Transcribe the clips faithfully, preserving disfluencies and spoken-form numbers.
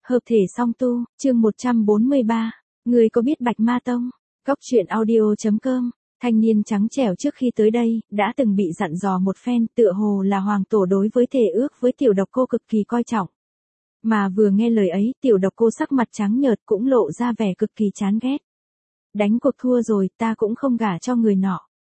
Hợp thể song tu, chương một trăm bốn mươi ba. Người có biết Bạch Ma Tông? Góc truyện audio chấm com. Thanh niên trắng trẻo trước khi tới đây, đã từng bị dặn dò một phen, tựa hồ là hoàng tổ đối với thể ước với tiểu độc cô cực kỳ coi trọng. Mà vừa nghe lời ấy, tiểu độc cô sắc mặt trắng nhợt cũng lộ ra vẻ cực kỳ chán ghét. Đánh cuộc thua rồi, ta cũng không gả cho người nọ.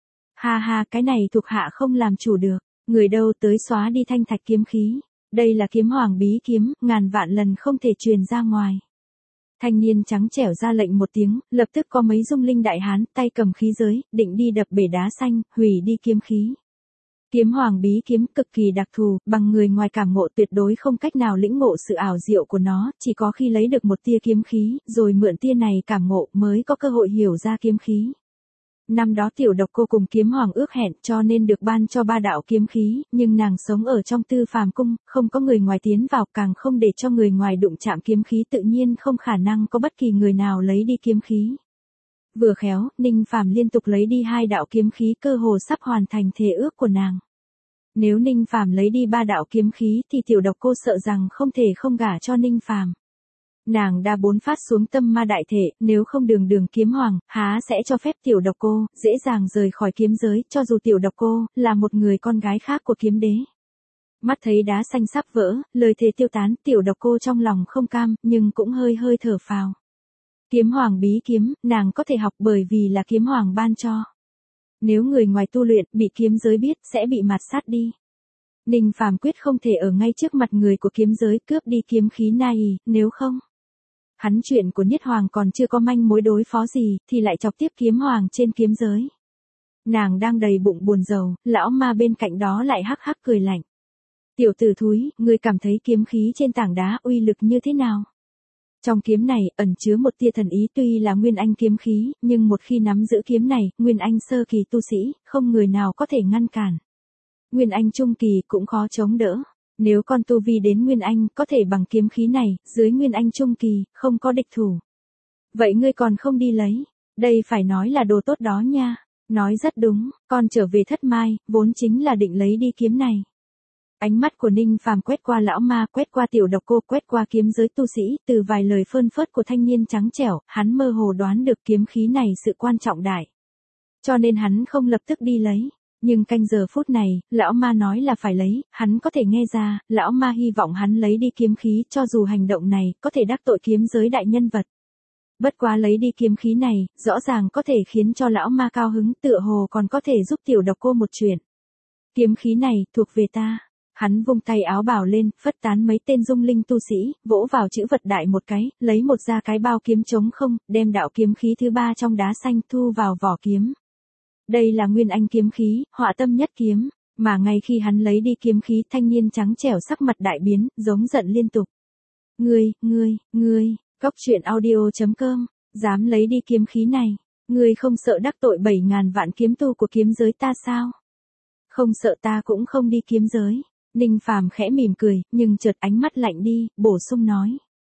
Ha ha, cái này thuộc hạ không làm chủ được, người đâu tới xóa đi thanh thạch kiếm khí. Đây là kiếm hoàng bí kiếm, ngàn vạn lần không thể truyền ra ngoài. Thanh niên trắng trẻo ra lệnh một tiếng, lập tức có mấy dung linh đại hán, tay cầm khí giới, định đi đập bể đá xanh, hủy đi kiếm khí. Kiếm hoàng bí kiếm cực kỳ đặc thù, bằng người ngoài cảm ngộ tuyệt đối không cách nào lĩnh ngộ sự ảo diệu của nó, chỉ có khi lấy được một tia kiếm khí, rồi mượn tia này cảm ngộ mới có cơ hội hiểu ra kiếm khí. Năm đó tiểu độc cô cùng kiếm hoàng ước hẹn cho nên được ban cho ba đạo kiếm khí, nhưng nàng sống ở trong tư phàm cung, không có người ngoài tiến vào, càng không để cho người ngoài đụng chạm kiếm khí, tự nhiên không khả năng có bất kỳ người nào lấy đi kiếm khí. Vừa khéo, Ninh Phàm liên tục lấy đi hai đạo kiếm khí, cơ hồ sắp hoàn thành thề ước của nàng. Nếu Ninh Phàm lấy đi ba đạo kiếm khí thì tiểu độc cô sợ rằng không thể không gả cho Ninh Phàm. Nàng đã bốn phát xuống tâm ma đại thể, nếu không đường đường kiếm hoàng, há sẽ cho phép tiểu độc cô, dễ dàng rời khỏi kiếm giới, cho dù tiểu độc cô, là một người con gái khác của kiếm đế. Mắt thấy đá xanh sắp vỡ, lời thề tiêu tán, tiểu độc cô trong lòng không cam, nhưng cũng hơi hơi thở phào. Kiếm hoàng bí kiếm, nàng có thể học bởi vì là kiếm hoàng ban cho. Nếu người ngoài tu luyện, bị kiếm giới biết, sẽ bị mạt sát đi. Ninh Phàm quyết không thể ở ngay trước mặt người của kiếm giới cướp đi kiếm khí nai, nếu không. Hắn chuyện của Niết Hoàng còn chưa có manh mối đối phó gì, thì lại chọc tiếp kiếm hoàng trên kiếm giới. Nàng đang đầy bụng buồn rầu, lão ma bên cạnh đó lại hắc hắc cười lạnh. Tiểu tử thúi, ngươi cảm thấy kiếm khí trên tảng đá uy lực như thế nào? Trong kiếm này, ẩn chứa một tia thần ý, tuy là nguyên anh kiếm khí, nhưng một khi nắm giữ kiếm này, nguyên anh sơ kỳ tu sĩ, không người nào có thể ngăn cản. Nguyên anh trung kỳ cũng khó chống đỡ. Nếu con tu vi đến Nguyên Anh, có thể bằng kiếm khí này, dưới Nguyên Anh trung kỳ, không có địch thủ. Vậy ngươi còn không đi lấy, đây phải nói là đồ tốt đó nha. Nói rất đúng, con trở về Thất Mai, vốn chính là định lấy đi kiếm này. Ánh mắt của Ninh Phàm quét qua lão ma, quét qua tiểu độc cô, quét qua kiếm giới tu sĩ, từ vài lời phơn phớt của thanh niên trắng trẻo, hắn mơ hồ đoán được kiếm khí này sự quan trọng đại. Cho nên hắn không lập tức đi lấy. Nhưng canh giờ phút này, lão ma nói là phải lấy, hắn có thể nghe ra, lão ma hy vọng hắn lấy đi kiếm khí, cho dù hành động này có thể đắc tội kiếm giới đại nhân vật. Bất quá lấy đi kiếm khí này, rõ ràng có thể khiến cho lão ma cao hứng, tựa hồ còn có thể giúp tiểu độc cô một chuyện. Kiếm khí này, thuộc về ta. Hắn vung tay áo bào lên, phất tán mấy tên dung linh tu sĩ, vỗ vào chữ vật đại một cái, lấy một ra cái bao kiếm trống không, đem đạo kiếm khí thứ ba trong đá xanh thu vào vỏ kiếm. Đây là nguyên anh kiếm khí, họa tâm nhất kiếm, mà ngay khi hắn lấy đi kiếm khí, thanh niên trắng trẻo sắc mặt đại biến, giống giận liên tục. Ngươi, ngươi, ngươi, góc truyện audio chấm com, dám lấy đi kiếm khí này, ngươi không sợ đắc tội bảy ngàn vạn kiếm tu của kiếm giới ta sao? Không sợ ta cũng không đi kiếm giới. Ninh Phàm khẽ mỉm cười, nhưng chợt ánh mắt lạnh đi, bổ sung nói.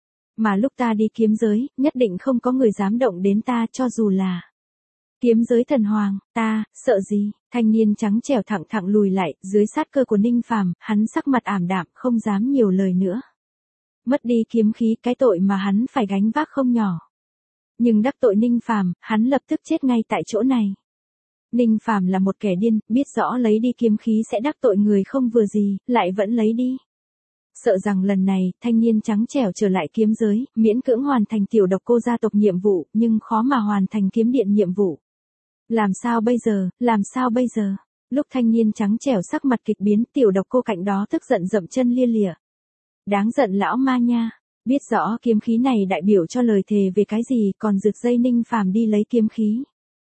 Mà lúc ta đi kiếm giới, nhất định không có người dám động đến ta, cho dù là kiếm giới thần hoàng. Ta, sợ gì? Thanh niên trắng trẻo thẳng thẳng lùi lại, dưới sát cơ của Ninh Phàm, hắn sắc mặt ảm đạm, không dám nhiều lời nữa. Mất đi kiếm khí, cái tội mà hắn phải gánh vác không nhỏ. Nhưng đắc tội Ninh Phàm, hắn lập tức chết ngay tại chỗ này. Ninh Phàm là một kẻ điên, biết rõ lấy đi kiếm khí sẽ đắc tội người không vừa gì, lại vẫn lấy đi. Sợ rằng lần này, thanh niên trắng trẻo trở lại kiếm giới, miễn cưỡng hoàn thành tiểu độc cô gia tộc nhiệm vụ, nhưng khó mà hoàn thành kiếm điện nhiệm vụ. Làm sao bây giờ, làm sao bây giờ? Lúc thanh niên trắng trẻo sắc mặt kịch biến, tiểu độc cô cạnh đó tức giận dậm chân lia lịa. Đáng giận lão ma nha, biết rõ kiếm khí này đại biểu cho lời thề về cái gì, còn rực dây Ninh Phàm đi lấy kiếm khí.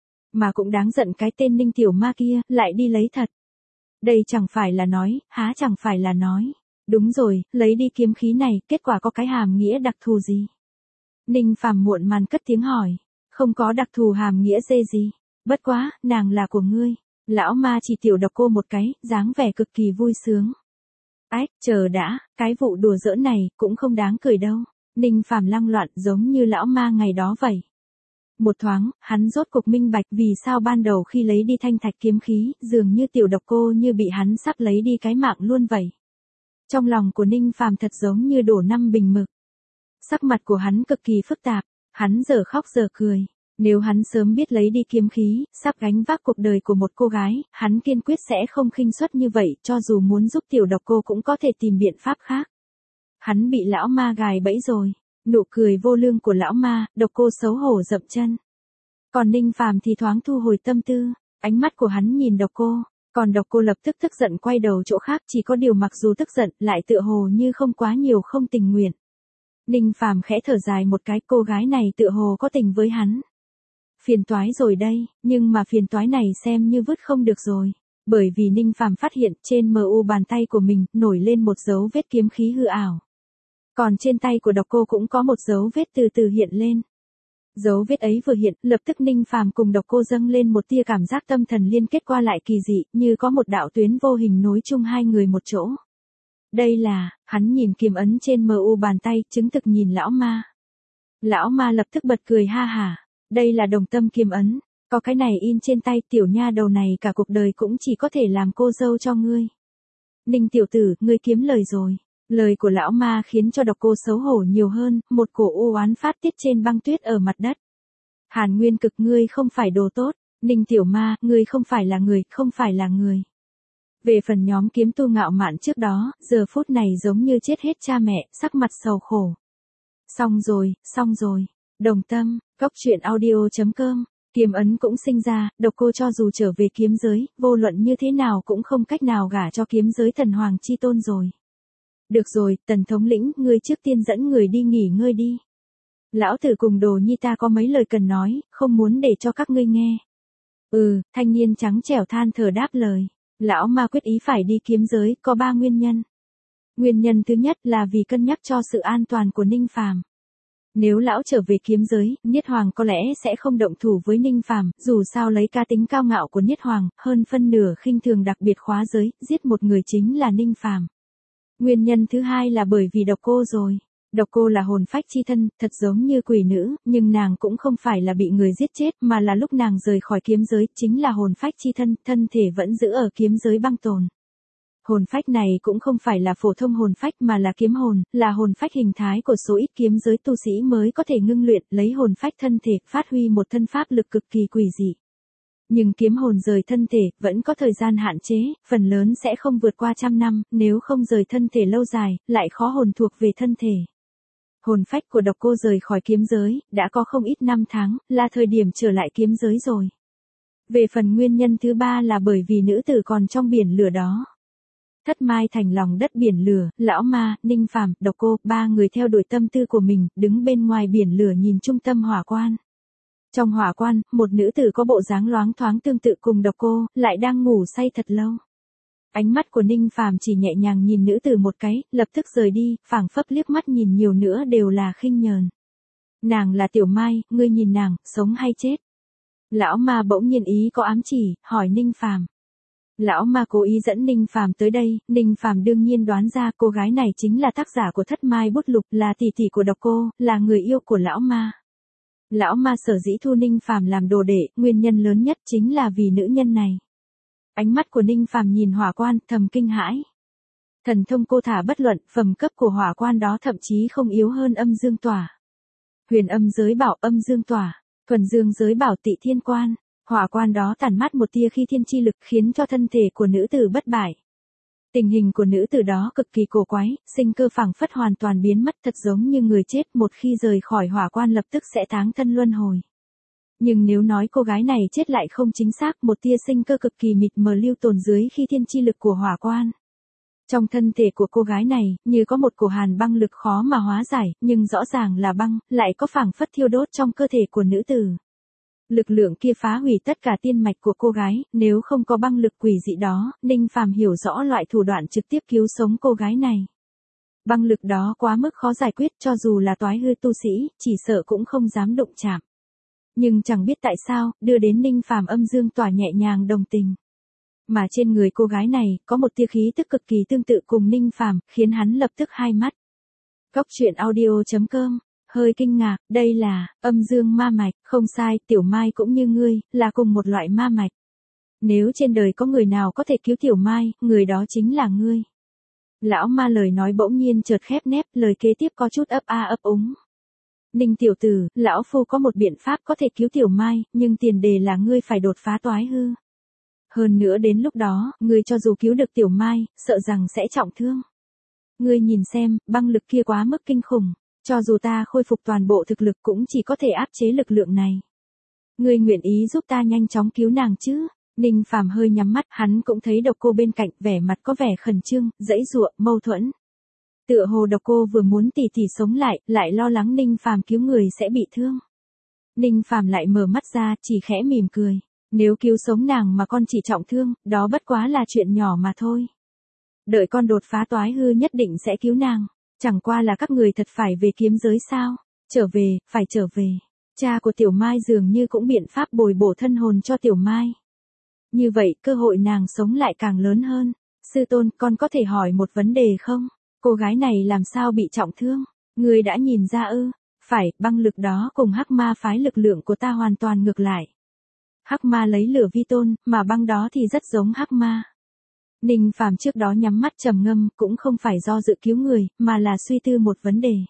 Mà cũng đáng giận cái tên Ninh tiểu ma kia, lại đi lấy thật. Đây chẳng phải là nói, há chẳng phải là nói. Đúng rồi, lấy đi kiếm khí này, kết quả có cái hàm nghĩa đặc thù gì? Ninh Phàm muộn màn cất tiếng hỏi. Không có đặc thù hàm nghĩa dê gì. Bất quá, nàng là của ngươi. Lão ma chỉ tiểu độc cô một cái, dáng vẻ cực kỳ vui sướng. Ách, chờ đã, cái vụ đùa giỡn này, cũng không đáng cười đâu. Ninh Phàm lăng loạn giống như lão ma ngày đó vậy. Một thoáng, hắn rốt cục minh bạch vì sao ban đầu khi lấy đi thanh thạch kiếm khí, dường như tiểu độc cô như bị hắn sắp lấy đi cái mạng luôn vậy. Trong lòng của Ninh Phàm thật giống như đổ năm bình mực. Sắc mặt của hắn cực kỳ phức tạp, hắn giờ khóc giờ cười. Nếu hắn sớm biết lấy đi kiếm khí, sắp gánh vác cuộc đời của một cô gái, hắn kiên quyết sẽ không khinh suất như vậy, cho dù muốn giúp tiểu độc cô cũng có thể tìm biện pháp khác. Hắn bị lão ma gài bẫy rồi. Nụ cười vô lương của lão ma, độc cô xấu hổ dậm chân. Còn Ninh Phàm thì thoáng thu hồi tâm tư, ánh mắt của hắn nhìn độc cô, còn độc cô lập tức tức giận quay đầu chỗ khác, chỉ có điều mặc dù tức giận, lại tựa hồ như không quá nhiều không tình nguyện. Ninh Phàm khẽ thở dài một cái, cô gái này tựa hồ có tình với hắn. Phiền toái rồi đây, nhưng mà phiền toái này xem như vứt không được rồi. Bởi vì Ninh Phàm phát hiện trên mu bàn tay của mình nổi lên một dấu vết kiếm khí hư ảo. Còn trên tay của độc cô cũng có một dấu vết từ từ hiện lên. Dấu vết ấy vừa hiện, lập tức Ninh Phàm cùng độc cô dâng lên một tia cảm giác tâm thần liên kết qua lại kỳ dị, như có một đạo tuyến vô hình nối chung hai người một chỗ. Đây là, hắn nhìn kiếm ấn trên mu bàn tay, chứng thực nhìn lão ma. Lão ma lập tức bật cười ha hả. Đây là đồng tâm kiếm ấn, có cái này in trên tay tiểu nha đầu này cả cuộc đời cũng chỉ có thể làm cô dâu cho ngươi. Ninh tiểu tử, ngươi kiếm lời rồi. Lời của lão ma khiến cho độc cô xấu hổ nhiều hơn, một cổ u oán phát tiết trên băng tuyết ở mặt đất. Hàn Nguyên Cực, ngươi không phải đồ tốt. Ninh tiểu ma, ngươi không phải là người, không phải là người. Về phần nhóm kiếm tu ngạo mạn trước đó, giờ phút này giống như chết hết cha mẹ, sắc mặt sầu khổ. Xong rồi, xong rồi. Đồng tâm, góc truyện audio chấm com, kiếm ấn cũng sinh ra, độc cô cho dù trở về kiếm giới, vô luận như thế nào cũng không cách nào gả cho kiếm giới thần hoàng chi tôn rồi. Được rồi, Tần thống lĩnh, ngươi trước tiên dẫn người đi nghỉ ngơi đi. Lão tử cùng đồ nhi ta có mấy lời cần nói, không muốn để cho các ngươi nghe. Ừ, thanh niên trắng trẻo than thở đáp lời. Lão ma quyết ý phải đi kiếm giới, có ba nguyên nhân. Nguyên nhân thứ nhất là vì cân nhắc cho sự an toàn của Ninh Phàm. Nếu lão trở về kiếm giới, Niết Hoàng có lẽ sẽ không động thủ với Ninh Phàm, dù sao lấy cá tính cao ngạo của Niết Hoàng, hơn phân nửa khinh thường đặc biệt khóa giới, giết một người chính là Ninh Phàm. Nguyên nhân thứ hai là bởi vì độc cô rồi. Độc cô là hồn phách chi thân, thật giống như quỷ nữ, nhưng nàng cũng không phải là bị người giết chết, mà là lúc nàng rời khỏi kiếm giới, chính là hồn phách chi thân, thân thể vẫn giữ ở kiếm giới băng tồn. Hồn phách này cũng không phải là phổ thông hồn phách mà là kiếm hồn, là hồn phách hình thái của số ít kiếm giới tu sĩ mới có thể ngưng luyện, lấy hồn phách thân thể, phát huy một thân pháp lực cực kỳ quỷ dị. Nhưng kiếm hồn rời thân thể, vẫn có thời gian hạn chế, phần lớn sẽ không vượt qua trăm năm, nếu không rời thân thể lâu dài, lại khó hồn thuộc về thân thể. Hồn phách của độc cô rời khỏi kiếm giới, đã có không ít năm tháng, là thời điểm trở lại kiếm giới rồi. Về phần nguyên nhân thứ ba là bởi vì nữ tử còn trong biển lửa đó. Thất Mai Thành lòng đất biển lửa, lão ma, Ninh Phàm, độc cô, ba người theo đuổi tâm tư của mình, đứng bên ngoài biển lửa nhìn trung tâm hỏa quan. Trong hỏa quan, một nữ tử có bộ dáng loáng thoáng tương tự cùng độc cô, lại đang ngủ say thật lâu. Ánh mắt của Ninh Phàm chỉ nhẹ nhàng nhìn nữ tử một cái, lập tức rời đi, phảng phất liếc mắt nhìn nhiều nữa đều là khinh nhờn. Nàng là Tiểu Mai, ngươi nhìn nàng, sống hay chết? Lão ma bỗng nhiên ý có ám chỉ, hỏi Ninh Phàm. Lão ma cố ý dẫn Ninh Phàm tới đây, Ninh Phàm đương nhiên đoán ra cô gái này chính là tác giả của Thất Mai Bút Lục, là tỷ tỷ của độc cô, là người yêu của lão ma. Lão ma sở dĩ thu Ninh Phàm làm đồ đệ, nguyên nhân lớn nhất chính là vì nữ nhân này. Ánh mắt của Ninh Phàm nhìn hỏa quan, thầm kinh hãi. Thần thông cô thả bất luận, phẩm cấp của hỏa quan đó thậm chí không yếu hơn âm dương tỏa. Huyền âm giới bảo âm dương tỏa, thuần dương giới bảo tị thiên quan. Hỏa quan đó tản mát một tia khi thiên chi lực khiến cho thân thể của nữ tử bất bại. Tình hình của nữ tử đó cực kỳ cổ quái, sinh cơ phảng phất hoàn toàn biến mất, thật giống như người chết, một khi rời khỏi hỏa quan lập tức sẽ táng thân luân hồi. Nhưng nếu nói cô gái này chết lại không chính xác, một tia sinh cơ cực kỳ mịt mờ lưu tồn dưới khi thiên chi lực của hỏa quan. Trong thân thể của cô gái này, như có một cổ hàn băng lực khó mà hóa giải, nhưng rõ ràng là băng, lại có phảng phất thiêu đốt trong cơ thể của nữ tử. Lực lượng kia phá hủy tất cả tiên mạch của cô gái, nếu không có băng lực quỷ dị đó, Ninh Phàm hiểu rõ loại thủ đoạn trực tiếp cứu sống cô gái này. Băng lực đó quá mức khó giải quyết, cho dù là toái hư tu sĩ, chỉ sợ cũng không dám đụng chạm. Nhưng chẳng biết tại sao, đưa đến Ninh Phàm âm dương tỏa nhẹ nhàng đồng tình. Mà trên người cô gái này, có một tia khí tức cực kỳ tương tự cùng Ninh Phàm, khiến hắn lập tức hai mắt. Góc truyện audio chấm com, hơi kinh ngạc, đây là, âm dương ma mạch, không sai, Tiểu Mai cũng như ngươi, là cùng một loại ma mạch. Nếu trên đời có người nào có thể cứu Tiểu Mai, người đó chính là ngươi. Lão ma lời nói bỗng nhiên chợt khép nép, lời kế tiếp có chút ấp a ấp úng. Ninh tiểu tử, lão phu có một biện pháp có thể cứu tiểu Mai, nhưng tiền đề là ngươi phải đột phá toái hư. Hơn nữa đến lúc đó, ngươi cho dù cứu được tiểu Mai, sợ rằng sẽ trọng thương. Ngươi nhìn xem, băng lực kia quá mức kinh khủng, cho dù ta khôi phục toàn bộ thực lực cũng chỉ có thể áp chế lực lượng này. Ngươi nguyện ý giúp ta nhanh chóng cứu nàng chứ? Ninh Phàm hơi nhắm mắt, hắn cũng thấy Độc Cô bên cạnh, vẻ mặt có vẻ khẩn trương, giãy giụa, mâu thuẫn. Tựa hồ Độc Cô vừa muốn tỉ tỉ sống lại, lại lo lắng Ninh Phàm cứu người sẽ bị thương. Ninh Phàm lại mở mắt ra, chỉ khẽ mỉm cười. Nếu cứu sống nàng mà con chỉ trọng thương, đó bất quá là chuyện nhỏ mà thôi. Đợi con đột phá toái hư nhất định sẽ cứu nàng. Chẳng qua là các người thật phải về kiếm giới sao? Trở về, phải trở về. Cha của Tiểu Mai dường như cũng biện pháp bồi bổ thân hồn cho Tiểu Mai. Như vậy, cơ hội nàng sống lại càng lớn hơn. Sư tôn, con có thể hỏi một vấn đề không? Cô gái này làm sao bị trọng thương? Người đã nhìn ra ư? Phải, băng lực đó cùng hắc ma phái lực lượng của ta hoàn toàn ngược lại. Hắc ma lấy lửa vi tôn, mà băng đó thì rất giống hắc ma. Ninh Phàm trước đó nhắm mắt trầm ngâm, cũng không phải do dự cứu người, mà là suy tư một vấn đề.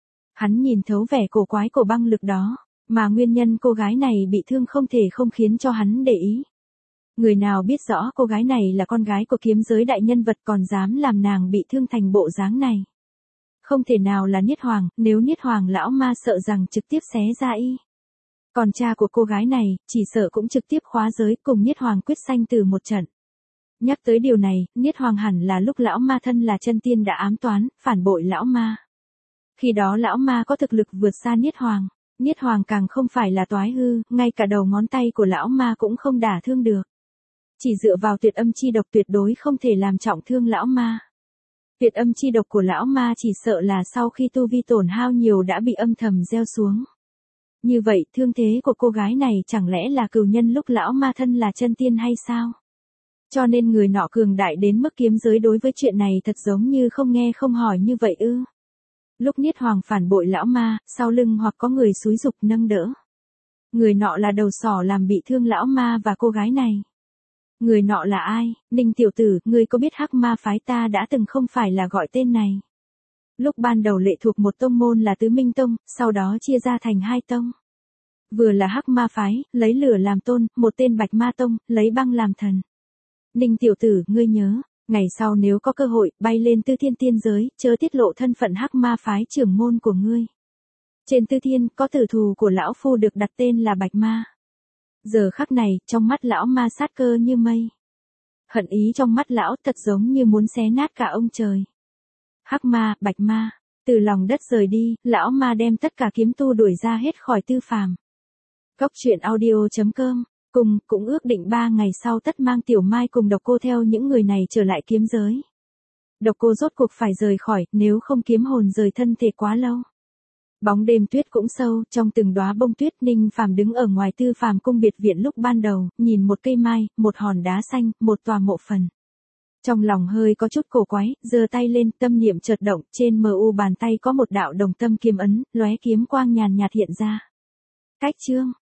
Hắn nhìn thấu vẻ cổ quái của băng lực đó, mà nguyên nhân cô gái này bị thương không thể không khiến cho hắn để ý. Người nào biết rõ cô gái này là con gái của kiếm giới đại nhân vật còn dám làm nàng bị thương thành bộ dáng này. Không thể nào là Niết Hoàng, nếu Niết Hoàng lão ma sợ rằng trực tiếp xé ra y. Còn cha của cô gái này, chỉ sợ cũng trực tiếp khóa giới cùng Niết Hoàng quyết sanh từ một trận. Nhắc tới điều này, Niết Hoàng hẳn là lúc lão ma thân là chân tiên đã ám toán, phản bội lão ma. Khi đó lão ma có thực lực vượt xa Niết Hoàng. Niết Hoàng càng không phải là toái hư, ngay cả đầu ngón tay của lão ma cũng không đả thương được. Chỉ dựa vào tuyệt âm chi độc tuyệt đối không thể làm trọng thương lão ma. Tuyệt âm chi độc của lão ma chỉ sợ là sau khi tu vi tổn hao nhiều đã bị âm thầm gieo xuống. Như vậy, thương thế của cô gái này chẳng lẽ là cừu nhân lúc lão ma thân là chân tiên hay sao? Cho nên người nọ cường đại đến mức kiếm giới đối với chuyện này thật giống như không nghe không hỏi như vậy ư. Lúc Niết Hoàng phản bội lão ma, sau lưng hoặc có người xúi giục nâng đỡ. Người nọ là đầu sỏ làm bị thương lão ma và cô gái này. Người nọ là ai? Ninh tiểu tử, ngươi có biết hắc ma phái ta đã từng không phải là gọi tên này. Lúc ban đầu lệ thuộc một tông môn là Tứ Minh Tông, sau đó chia ra thành hai tông. Vừa là hắc ma phái, lấy lửa làm tôn, một tên Bạch Ma Tông, lấy băng làm thần. Ninh tiểu tử, ngươi nhớ, ngày sau nếu có cơ hội, bay lên Tư Thiên tiên giới, chớ tiết lộ thân phận hắc ma phái trưởng môn của ngươi. Trên Tư Thiên, có tử thù của lão phu được đặt tên là Bạch Ma. Giờ khắc này, trong mắt lão ma sát cơ như mây. Hận ý trong mắt lão thật giống như muốn xé nát cả ông trời. Hắc ma, Bạch Ma, từ lòng đất rời đi, lão ma đem tất cả kiếm tu đuổi ra hết khỏi Tư Phàm. Góc truyện audio chấm com, cùng, cũng ước định ba ngày sau tất mang Tiểu Mai cùng Độc Cô theo những người này trở lại kiếm giới. Độc Cô rốt cuộc phải rời khỏi, nếu không kiếm hồn rời thân thể quá lâu. Bóng đêm tuyết cũng sâu, trong từng đóa bông tuyết Ninh Phàm đứng ở ngoài Tư Phàm cung biệt viện lúc ban đầu, nhìn một cây mai, một hòn đá xanh, một tòa mộ phần. Trong lòng hơi có chút cổ quái, giơ tay lên, tâm niệm chợt động, trên mờ u bàn tay có một đạo đồng tâm kiếm ấn, lóe kiếm quang nhàn nhạt hiện ra. Cách chương